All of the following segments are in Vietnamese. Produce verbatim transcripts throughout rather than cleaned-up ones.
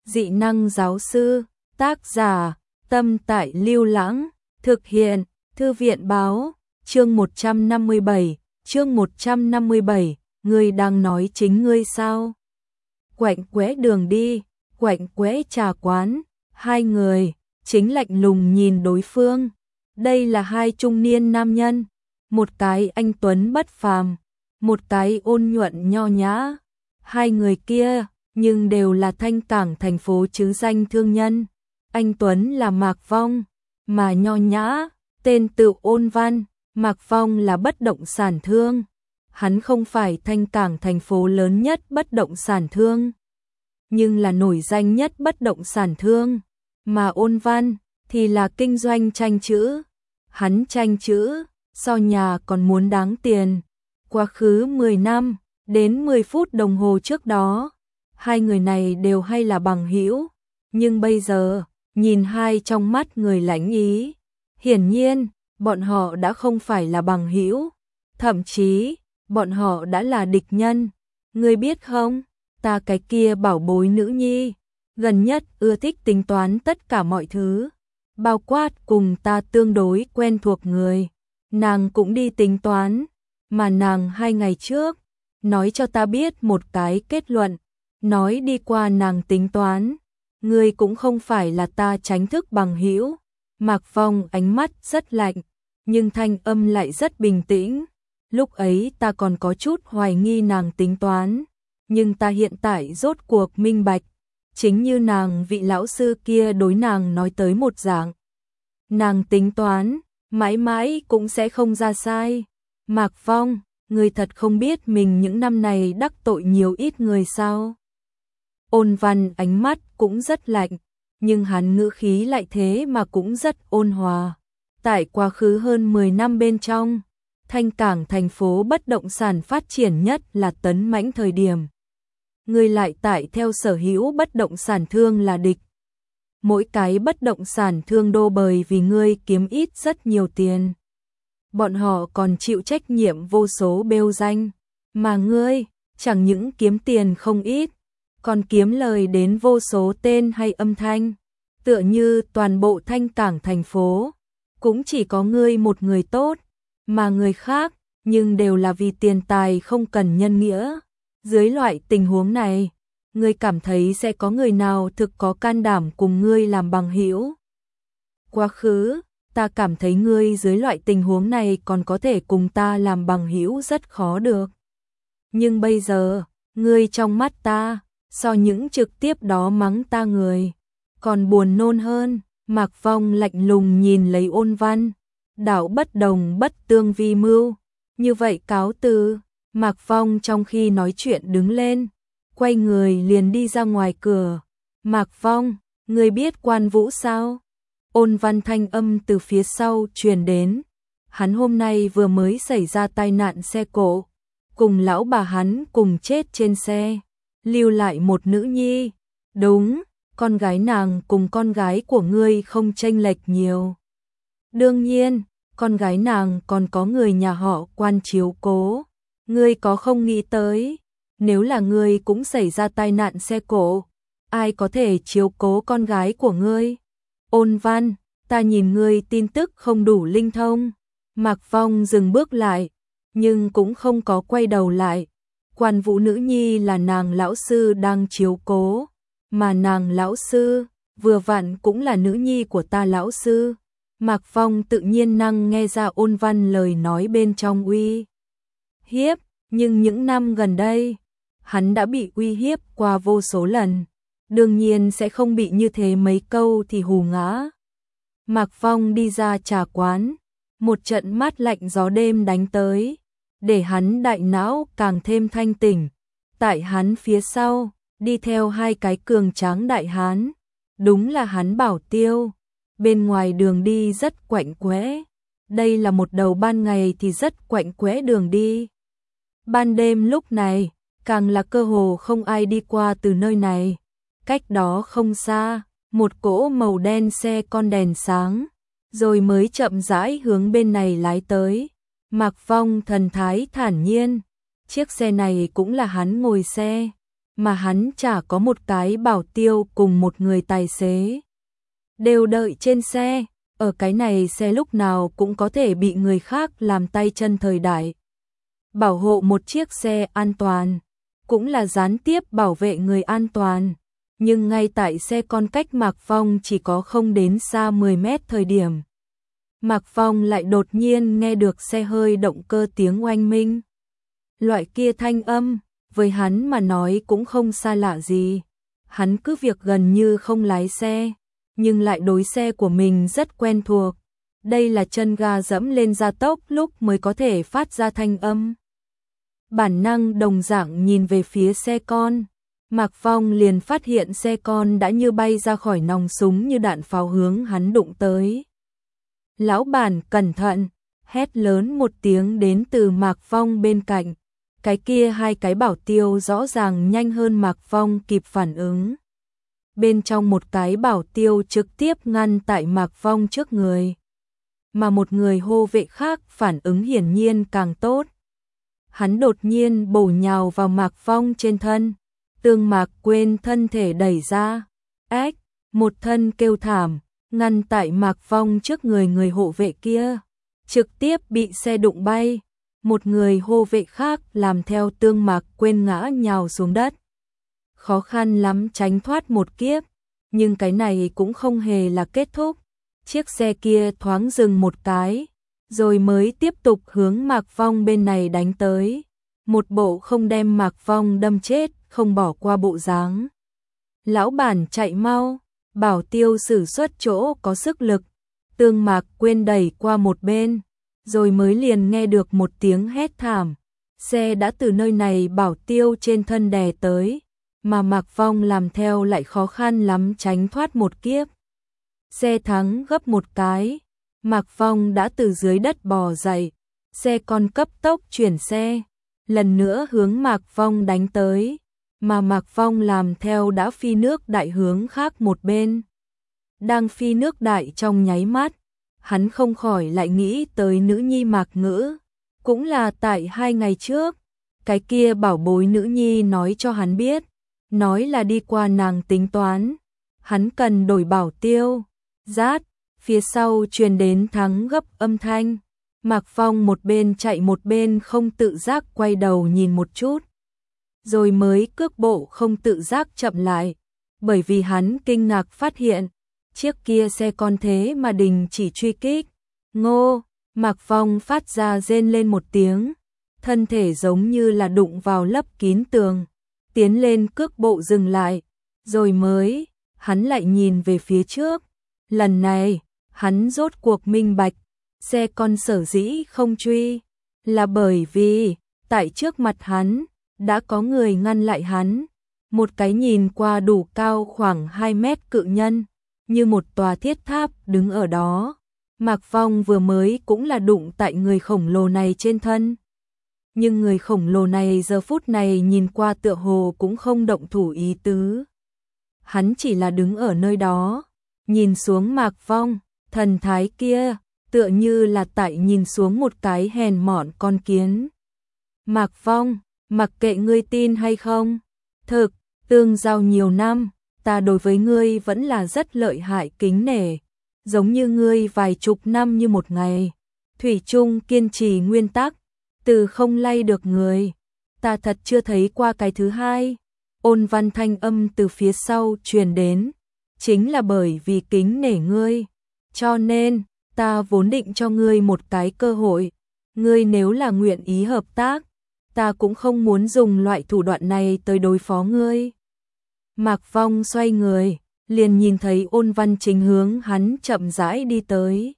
Dị năng giáo sư, tác giả, Tâm Tại Lưu Lãng, thực hiện, Thư viện báo, chương một trăm năm mươi bảy, chương một trăm năm mươi bảy, ngươi đang nói chính ngươi sao? Quạnh quẽ đường đi, quạnh quẽ trà quán, hai người, chính lạnh lùng nhìn đối phương. Đây là hai trung niên nam nhân, một cái anh tuấn bất phàm, một cái ôn nhuận nho nhã. Hai người kia, nhưng đều là Thanh Cảng thành phố chứ danh thương nhân. Anh tuấn là Mạc Vong, mà nho nhã, tên tự Ôn Văn. Mạc Vong là bất động sản thương. Hắn không phải Thanh Cảng thành phố lớn nhất bất động sản thương, nhưng là nổi danh nhất bất động sản thương. Mà Ôn Văn thì là kinh doanh tranh chữ. Hắn tranh chữ, so nhà còn muốn đáng tiền. Quá khứ mười năm, đến mười phút đồng hồ trước đó, hai người này đều hay là bằng hữu, nhưng bây giờ, nhìn hai trong mắt người lãnh ý, hiển nhiên, bọn họ đã không phải là bằng hữu, thậm chí, bọn họ đã là địch nhân. Ngươi biết không, ta cái kia bảo bối nữ nhi, gần nhất ưa thích tính toán tất cả mọi thứ, bao quát cùng ta tương đối quen thuộc người, nàng cũng đi tính toán, mà nàng hai ngày trước, nói cho ta biết một cái kết luận, nói đi qua nàng tính toán, ngươi cũng không phải là ta tránh thức bằng hữu. Mạc Vong ánh mắt rất lạnh, nhưng thanh âm lại rất bình tĩnh. Lúc ấy ta còn có chút hoài nghi nàng tính toán, nhưng ta hiện tại rốt cuộc minh bạch, chính như nàng vị lão sư kia đối nàng nói tới một dạng. Nàng tính toán, mãi mãi cũng sẽ không ra sai. Mạc Vong, ngươi thật không biết mình những năm này đắc tội nhiều ít người sao? Ôn Văn ánh mắt cũng rất lạnh, nhưng hắn ngữ khí lại thế mà cũng rất ôn hòa. Tại quá khứ hơn mười năm bên trong, Thanh Cảng thành phố bất động sản phát triển nhất là tấn mãnh thời điểm. Ngươi lại tại theo sở hữu bất động sản thương là địch. Mỗi cái bất động sản thương đô bởi vì ngươi kiếm ít rất nhiều tiền. Bọn họ còn chịu trách nhiệm vô số bêu danh, mà ngươi chẳng những kiếm tiền không ít, còn kiếm lời đến vô số tên hay âm thanh. Tựa như toàn bộ Thanh Cảng thành phố, cũng chỉ có ngươi một người tốt, mà người khác, nhưng đều là vì tiền tài không cần nhân nghĩa. Dưới loại tình huống này, ngươi cảm thấy sẽ có người nào thực có can đảm cùng ngươi làm bằng hữu? Quá khứ, ta cảm thấy ngươi dưới loại tình huống này còn có thể cùng ta làm bằng hữu rất khó được. Nhưng bây giờ, ngươi trong mắt ta, so những trực tiếp đó mắng ta người, còn buồn nôn hơn. Mạc Vong lạnh lùng nhìn lấy Ôn Văn, đạo bất đồng bất tương vi mưu, như vậy cáo từ. Mạc Vong trong khi nói chuyện đứng lên, quay người liền đi ra ngoài cửa. Mạc Vong, ngươi biết Quan Vũ sao? Ôn Văn thanh âm từ phía sau truyền đến. Hắn hôm nay vừa mới xảy ra tai nạn xe cộ, cùng lão bà hắn cùng chết trên xe, lưu lại một nữ nhi. Đúng, con gái nàng cùng con gái của ngươi không chênh lệch nhiều. Đương nhiên, con gái nàng còn có người nhà họ Quan chiếu cố. Ngươi có không nghĩ tới, nếu là ngươi cũng xảy ra tai nạn xe cộ, ai có thể chiếu cố con gái của ngươi? Ôn Văn, ta nhìn ngươi tin tức không đủ linh thông. Mạc Vong dừng bước lại, nhưng cũng không có quay đầu lại. Quan Vũ nữ nhi là nàng lão sư đang chiếu cố, mà nàng lão sư, vừa vặn cũng là nữ nhi của ta lão sư. Mạc Vong tự nhiên năng nghe ra Ôn Văn lời nói bên trong uy hiếp, nhưng những năm gần đây, hắn đã bị uy hiếp qua vô số lần, đương nhiên sẽ không bị như thế mấy câu thì hù ngã. Mạc Vong đi ra trà quán, một trận mát lạnh gió đêm đánh tới, để hắn đại não càng thêm thanh tỉnh. Tại hắn phía sau, đi theo hai cái cường tráng đại hán, đúng là hắn bảo tiêu. Bên ngoài đường đi rất quạnh quẽ, đây là một đầu ban ngày thì rất quạnh quẽ đường đi. Ban đêm lúc này, càng là cơ hồ không ai đi qua từ nơi này. Cách đó không xa, một cỗ màu đen xe con đèn sáng, rồi mới chậm rãi hướng bên này lái tới. Mạc Vong thần thái thản nhiên, chiếc xe này cũng là hắn ngồi xe, mà hắn chả có một cái bảo tiêu cùng một người tài xế. Đều đợi trên xe, ở cái này xe lúc nào cũng có thể bị người khác làm tay chân thời đại. Bảo hộ một chiếc xe an toàn, cũng là gián tiếp bảo vệ người an toàn. Nhưng ngay tại xe con cách Mạc Phong chỉ có không đến xa mười mét thời điểm, Mạc Phong lại đột nhiên nghe được xe hơi động cơ tiếng oanh minh. Loại kia thanh âm, với hắn mà nói cũng không xa lạ gì. Hắn cứ việc gần như không lái xe, nhưng lại đối xe của mình rất quen thuộc. Đây là chân ga dẫm lên gia tốc lúc mới có thể phát ra thanh âm. Bản năng đồng dạng nhìn về phía xe con, Mạc Phong liền phát hiện xe con đã như bay ra khỏi nòng súng như đạn pháo hướng hắn đụng tới. Lão bản cẩn thận, hét lớn một tiếng đến từ Mạc Phong bên cạnh. Cái kia hai cái bảo tiêu rõ ràng nhanh hơn Mạc Phong kịp phản ứng. Bên trong một cái bảo tiêu trực tiếp ngăn tại Mạc Phong trước người, mà một người hô vệ khác phản ứng hiển nhiên càng tốt. Hắn đột nhiên bổ nhào vào Mạc Phong trên thân, Tương Mạc Quên thân thể đẩy ra, ách, một thân kêu thảm, ngăn tại Mạc Phong trước người người hộ vệ kia, trực tiếp bị xe đụng bay. Một người hộ vệ khác làm theo Tương Mạc Quên ngã nhào xuống đất. Khó khăn lắm tránh thoát một kiếp, nhưng cái này cũng không hề là kết thúc. Chiếc xe kia thoáng dừng một cái, rồi mới tiếp tục hướng Mạc Phong bên này đánh tới. Một bộ không đem Mạc Phong đâm chết, không bỏ qua bộ dáng. Lão bản chạy mau, bảo tiêu sử xuất chỗ có sức lực, Tương Mạc Quên đẩy qua một bên, rồi mới liền nghe được một tiếng hét thảm. Xe đã từ nơi này bảo tiêu trên thân đè tới, mà Mạc Phong làm theo lại khó khăn lắm tránh thoát một kiếp. Xe thắng gấp một cái, Mạc Phong đã từ dưới đất bò dậy, xe con cấp tốc chuyển xe, lần nữa hướng Mạc Phong đánh tới, mà Mạc Phong làm theo đã phi nước đại hướng khác một bên. Đang phi nước đại trong nháy mắt, hắn không khỏi lại nghĩ tới nữ nhi Mạc Ngữ, cũng là tại hai ngày trước, cái kia bảo bối nữ nhi nói cho hắn biết, nói là đi qua nàng tính toán, hắn cần đổi bảo tiêu. Rát, phía sau truyền đến thắng gấp âm thanh, Mạc Phong một bên chạy một bên không tự giác quay đầu nhìn một chút, rồi mới cước bộ không tự giác chậm lại, bởi vì hắn kinh ngạc phát hiện, chiếc kia xe con thế mà đình chỉ truy kích. Ngô, Mạc Phong phát ra rên lên một tiếng, thân thể giống như là đụng vào lấp kín tường, tiến lên cước bộ dừng lại, rồi mới, hắn lại nhìn về phía trước. Lần này, hắn rốt cuộc minh bạch, xe con sở dĩ không truy, là bởi vì, tại trước mặt hắn, đã có người ngăn lại hắn. Một cái nhìn qua đủ cao khoảng hai mét cự nhân, như một tòa thiết tháp đứng ở đó. Mạc Phong vừa mới cũng là đụng tại người khổng lồ này trên thân. Nhưng người khổng lồ này giờ phút này nhìn qua tựa hồ cũng không động thủ ý tứ. Hắn chỉ là đứng ở nơi đó, nhìn xuống Mạc Phong, thần thái kia, tựa như là tại nhìn xuống một cái hèn mọn con kiến. Mạc Phong, mặc kệ ngươi tin hay không, thực, tương giao nhiều năm, ta đối với ngươi vẫn là rất lợi hại kính nể, giống như ngươi vài chục năm như một ngày, thủy chung kiên trì nguyên tắc, từ không lay được người, ta thật chưa thấy qua cái thứ hai. Ôn văn thanh âm từ phía sau truyền đến, chính là bởi vì kính nể ngươi, cho nên, ta vốn định cho ngươi một cái cơ hội, ngươi nếu là nguyện ý hợp tác, ta cũng không muốn dùng loại thủ đoạn này tới đối phó ngươi. Mạc Phong xoay người, liền nhìn thấy Ôn Văn chính hướng hắn chậm rãi đi tới.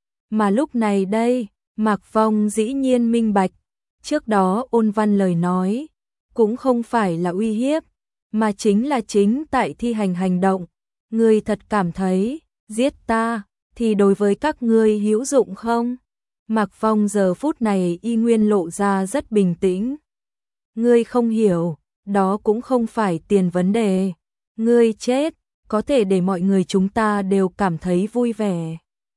Mà lúc này đây, Mạc Phong dĩ nhiên minh bạch, trước đó Ôn Văn lời nói, cũng không phải là uy hiếp, mà chính là chính tại thi hành hành động. Ngươi thật cảm thấy, giết ta, thì đối với các ngươi hữu dụng không? Mạc Phong giờ phút này y nguyên lộ ra rất bình tĩnh. Ngươi không hiểu, đó cũng không phải tiền vấn đề. Ngươi chết, có thể để mọi người chúng ta đều cảm thấy vui vẻ.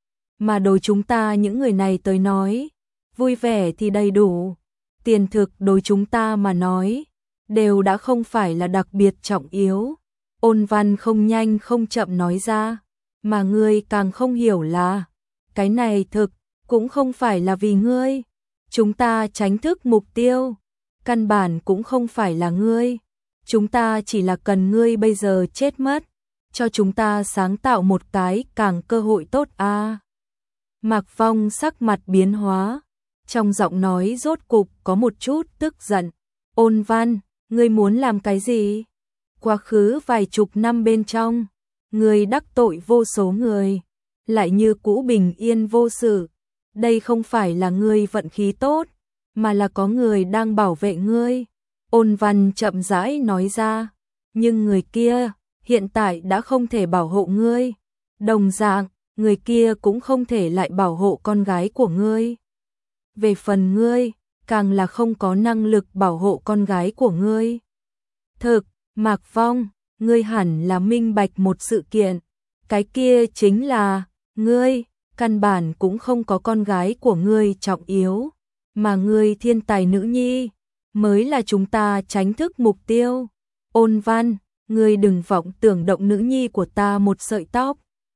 Mà đối chúng ta những người này tới nói, vui vẻ thì đầy đủ. Tiền thực đối chúng ta mà nói, đều đã không phải là đặc biệt trọng yếu. Ôn Văn không nhanh không chậm nói ra, mà ngươi càng không hiểu là, cái này thực, cũng không phải là vì ngươi. Chúng ta tránh thức mục tiêu, căn bản cũng không phải là ngươi. Chúng ta chỉ là cần ngươi bây giờ chết mất, cho chúng ta sáng tạo một cái càng cơ hội tốt a. À. Mạc Phong sắc mặt biến hóa, trong giọng nói rốt cục có một chút tức giận. Ôn Văn, ngươi muốn làm cái gì? Quá khứ vài chục năm bên trong, ngươi đắc tội vô số người, lại như cũ bình yên vô sự. Đây không phải là ngươi vận khí tốt, mà là có người đang bảo vệ ngươi. Ôn Văn chậm rãi nói ra, nhưng người kia hiện tại đã không thể bảo hộ ngươi. Đồng dạng, người kia cũng không thể lại bảo hộ con gái của ngươi. Về phần ngươi, càng là không có năng lực bảo hộ con gái của ngươi. Thực, Mạc Phong, ngươi hẳn là minh bạch một sự kiện, cái kia chính là, ngươi, căn bản cũng không có con gái của ngươi trọng yếu, mà ngươi thiên tài nữ nhi, mới là chúng ta tránh thức mục tiêu. Ôn Văn, ngươi đừng vọng tưởng động nữ nhi của ta một sợi tóc.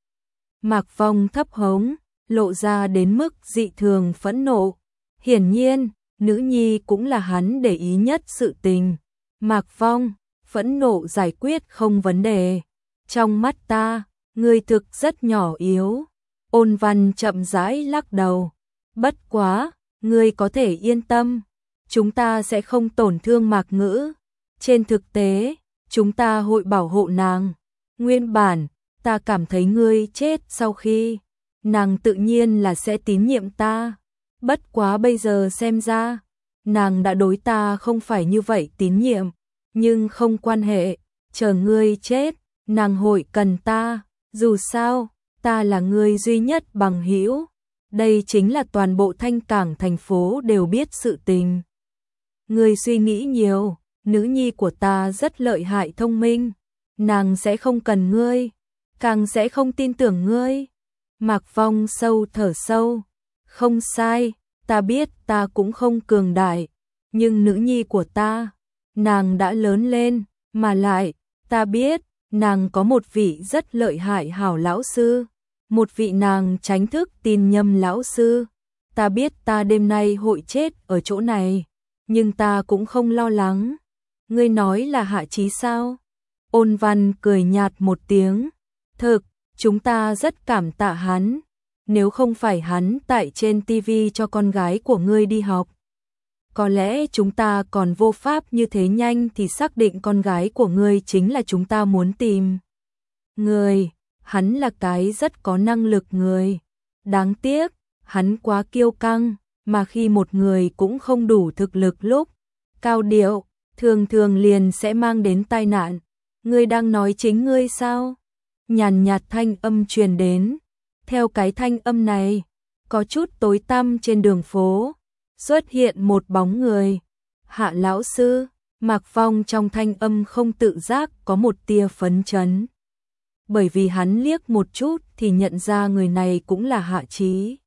Mạc Phong thấp hống, lộ ra đến mức dị thường phẫn nộ. Hiển nhiên, nữ nhi cũng là hắn để ý nhất sự tình. Mạc Phong, phẫn nộ giải quyết không vấn đề. Trong mắt ta, ngươi thực rất nhỏ yếu. Ôn Văn chậm rãi lắc đầu. Bất quá, ngươi có thể yên tâm. Chúng ta sẽ không tổn thương Mạc Ngữ. Trên thực tế, chúng ta hội bảo hộ nàng. Nguyên bản, ta cảm thấy ngươi chết sau khi, nàng tự nhiên là sẽ tín nhiệm ta. Bất quá bây giờ xem ra, nàng đã đối ta không phải như vậy tín nhiệm. Nhưng không quan hệ, chờ ngươi chết, nàng hội cần ta. Dù sao, ta là người duy nhất bằng hữu. Đây chính là toàn bộ Thanh Cảng thành phố đều biết sự tình. Ngươi suy nghĩ nhiều, nữ nhi của ta rất lợi hại thông minh. Nàng sẽ không cần ngươi, càng sẽ không tin tưởng ngươi. Mạc Phong sâu thở sâu. Không sai, ta biết ta cũng không cường đại. Nhưng nữ nhi của ta, nàng đã lớn lên, mà lại, ta biết, nàng có một vị rất lợi hại hảo lão sư. Một vị nàng tránh thức tin nhầm lão sư. Ta biết ta đêm nay hội chết ở chỗ này, nhưng ta cũng không lo lắng. Ngươi nói là Hạ Chí sao? Ôn Văn cười nhạt một tiếng. Thực, chúng ta rất cảm tạ hắn. Nếu không phải hắn tại trên ti vi cho con gái của ngươi đi học, có lẽ chúng ta còn vô pháp như thế nhanh thì xác định con gái của ngươi chính là chúng ta muốn tìm. Người, hắn là cái rất có năng lực người. Đáng tiếc, hắn quá kiêu căng, mà khi một người cũng không đủ thực lực lúc cao điệu, thường thường liền sẽ mang đến tai nạn. Ngươi đang nói chính ngươi sao? Nhàn nhạt thanh âm truyền đến. Theo cái thanh âm này, có chút tối tăm trên đường phố, xuất hiện một bóng người. Hạ lão sư. Mạc Phong trong thanh âm không tự giác có một tia phấn chấn. Bởi vì hắn liếc một chút thì nhận ra người này cũng là Hạ Chí.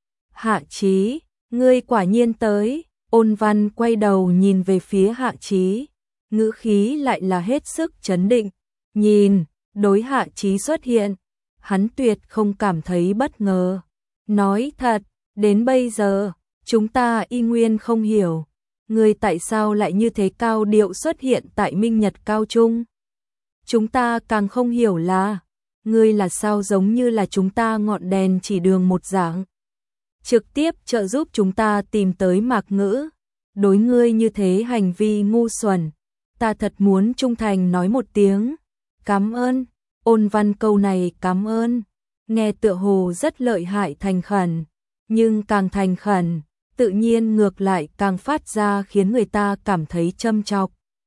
Hạ Chí, ngươi quả nhiên tới. Ôn Văn quay đầu nhìn về phía Hạ Chí, ngữ khí lại là hết sức chấn định. Nhìn, đối Hạ Chí xuất hiện, hắn tuyệt không cảm thấy bất ngờ. Nói thật, đến bây giờ, chúng ta y nguyên không hiểu, ngươi tại sao lại như thế cao điệu xuất hiện tại Minh Nhật Cao Trung. Chúng ta càng không hiểu là, ngươi là sao giống như là chúng ta ngọn đèn chỉ đường một dạng. Trực tiếp trợ giúp chúng ta tìm tới Mạc Ngữ. Đối ngươi như thế hành vi ngu xuẩn, ta thật muốn trung thành nói một tiếng. Cảm ơn. Ôn Văn câu này cảm ơn, nghe tựa hồ rất lợi hại thành khẩn, nhưng càng thành khẩn, tự nhiên ngược lại càng phát ra khiến người ta cảm thấy châm chọc.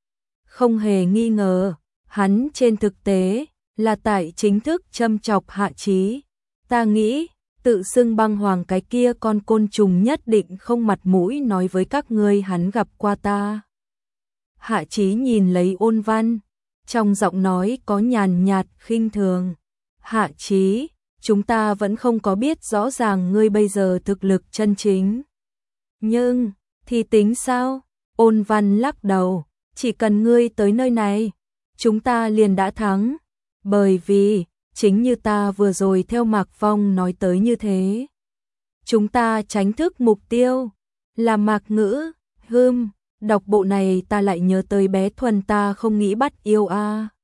Không hề nghi ngờ, hắn trên thực tế là tại chính thức châm chọc Hạ Chí. Ta nghĩ, tự xưng băng hoàng cái kia con côn trùng nhất định không mặt mũi nói với các ngươi hắn gặp qua ta. Hạ Chí nhìn lấy Ôn Văn, trong giọng nói có nhàn nhạt khinh thường. Hạ Chí, chúng ta vẫn không có biết rõ ràng ngươi bây giờ thực lực chân chính. Nhưng, thì tính sao? Ôn Văn lắc đầu, chỉ cần ngươi tới nơi này, chúng ta liền đã thắng, bởi vì, chính như ta vừa rồi theo Mạc Phong nói tới như thế. Chúng ta tránh thức mục tiêu, là Mạc Ngữ, hưm, đọc bộ này ta lại nhớ tới bé Thuần ta không nghĩ bắt yêu a.